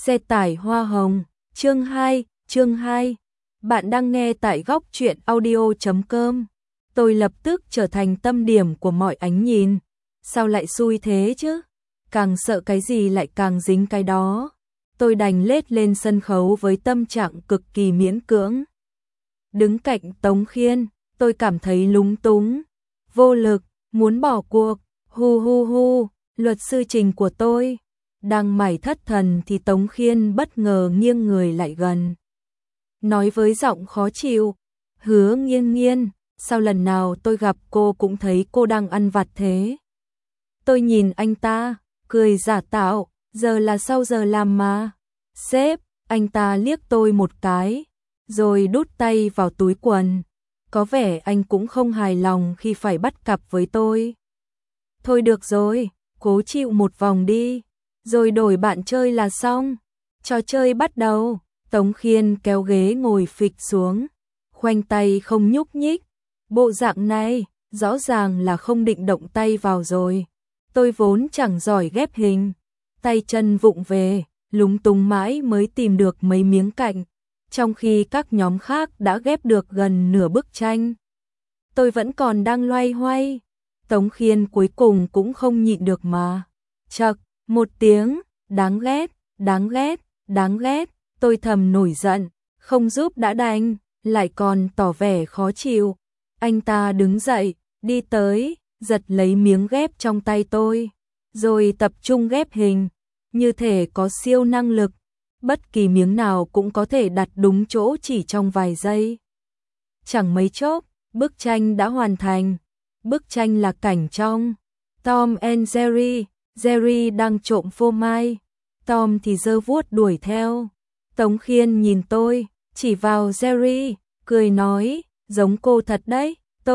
Xe tải hoa hồng, chương 2. Bạn đang nghe tại góc truyện audio.com. Tôi lập tức trở thành tâm điểm của mọi ánh nhìn. Sao lại xui thế chứ? Càng sợ cái gì lại càng dính cái đó. Tôi đành lết lên sân khấu với tâm trạng cực kỳ miễn cưỡng. Đứng cạnh Tống Khiên, tôi cảm thấy lúng túng, vô lực, muốn bỏ cuộc. Hu, luật sư Trình của tôi. Đang mải thất thần thì Tống Khiên bất ngờ nghiêng người lại gần. Nói với giọng khó chịu, Hứa Nghiên, sao lần nào tôi gặp cô cũng thấy cô đang ăn vặt thế? Tôi nhìn anh ta, cười giả tạo, giờ là sau giờ làm mà. Sếp, anh ta liếc tôi một cái, rồi đút tay vào túi quần. Có vẻ anh cũng không hài lòng khi phải bắt cặp với tôi. Thôi được rồi, cố chịu một vòng đi, rồi đổi bạn chơi là xong. Trò chơi bắt đầu. Tống Khiên kéo ghế ngồi phịch xuống, khoanh tay không nhúc nhích. Bộ dạng này, rõ ràng là không định động tay vào rồi. Tôi vốn chẳng giỏi ghép hình, tay chân vụng về, lúng túng mãi mới tìm được mấy miếng cạnh, trong khi các nhóm khác đã ghép được gần nửa bức tranh. Tôi vẫn còn đang loay hoay. Tống Khiên cuối cùng cũng không nhịn được mà. Chậc, một tiếng, đáng ghét. Tôi thầm nổi giận, không giúp đã đành, lại còn tỏ vẻ khó chịu. Anh ta đứng dậy, đi tới, giật lấy miếng ghép trong tay tôi, rồi tập trung ghép hình, như thể có siêu năng lực, bất kỳ miếng nào cũng có thể đặt đúng chỗ chỉ trong vài giây. Chẳng mấy chốc, bức tranh đã hoàn thành. Bức tranh là cảnh trong Tom and Jerry, Jerry đang trộm phô mai, Tom thì giơ vuốt đuổi theo. Tống Khiên nhìn tôi, chỉ vào Jerry, cười nói, giống cô thật đấy.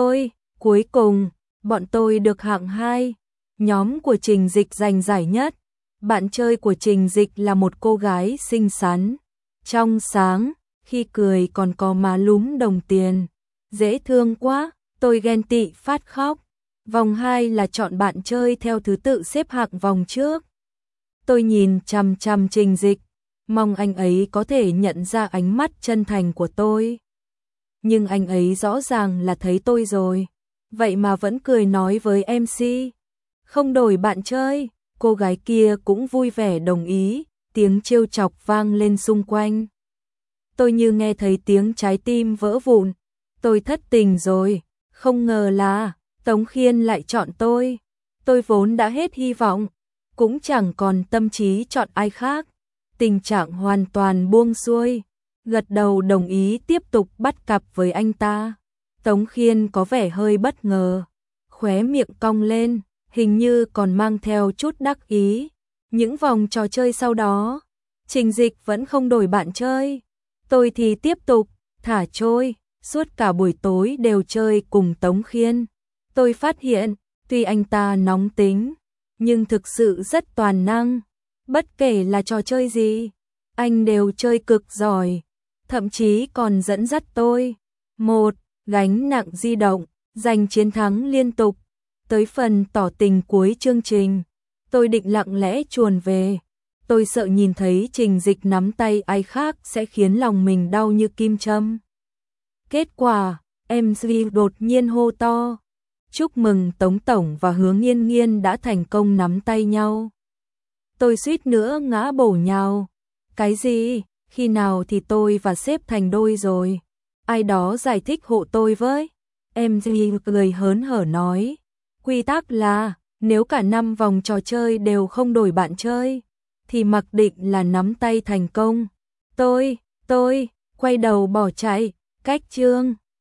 Cuối cùng, bọn tôi được hạng 2. Nhóm của Trình Dịch giành giải nhất. Bạn chơi của Trình Dịch là một cô gái xinh xắn, trong sáng, khi cười còn có má lúm đồng tiền. Dễ thương quá, tôi ghen tị phát khóc. Vòng 2 là chọn bạn chơi theo thứ tự xếp hạng vòng trước. Tôi nhìn chằm chằm Trình Dịch, mong anh ấy có thể nhận ra ánh mắt chân thành của tôi. Nhưng anh ấy rõ ràng là thấy tôi rồi, vậy mà vẫn cười nói với MC. Không đổi bạn chơi. Cô gái kia cũng vui vẻ đồng ý, tiếng trêu chọc vang lên xung quanh. Tôi như nghe thấy tiếng trái tim vỡ vụn. Tôi thất tình rồi, không ngờ là Tống Khiên lại chọn tôi. Tôi vốn đã hết hy vọng, cũng chẳng còn tâm trí chọn ai khác. Tình trạng hoàn toàn buông xuôi, gật đầu đồng ý tiếp tục bắt cặp với anh ta. Tống Khiên có vẻ hơi bất ngờ, khóe miệng cong lên, hình như còn mang theo chút đắc ý. Những vòng trò chơi sau đó, Trình Dịch vẫn không đổi bạn chơi. Tôi thì tiếp tục thả trôi, suốt cả buổi tối đều chơi cùng Tống Khiên. Tôi phát hiện, tuy anh ta nóng tính, nhưng thực sự rất toàn năng. Bất kể là trò chơi gì, anh đều chơi cực giỏi, thậm chí còn dẫn dắt tôi. Một gánh nặng di động, giành chiến thắng liên tục. Tới phần tỏ tình cuối chương trình, tôi định lặng lẽ chuồn về. Tôi sợ nhìn thấy Trình Dịch nắm tay ai khác sẽ khiến lòng mình đau như kim châm. Kết quả, MC đột nhiên hô to, chúc mừng Tống Tổng và Hứa Nghiên đã thành công nắm tay nhau. Tôi suýt nữa ngã bổ nhào. Cái gì? Khi nào thì tôi và sếp thành đôi rồi? Ai đó giải thích hộ tôi với. MC cười hớn hở nói, quy tắc là nếu cả 5 vòng trò chơi đều không đổi bạn chơi, thì mặc định là nắm tay thành công. Tôi quay đầu bỏ chạy, cách chương.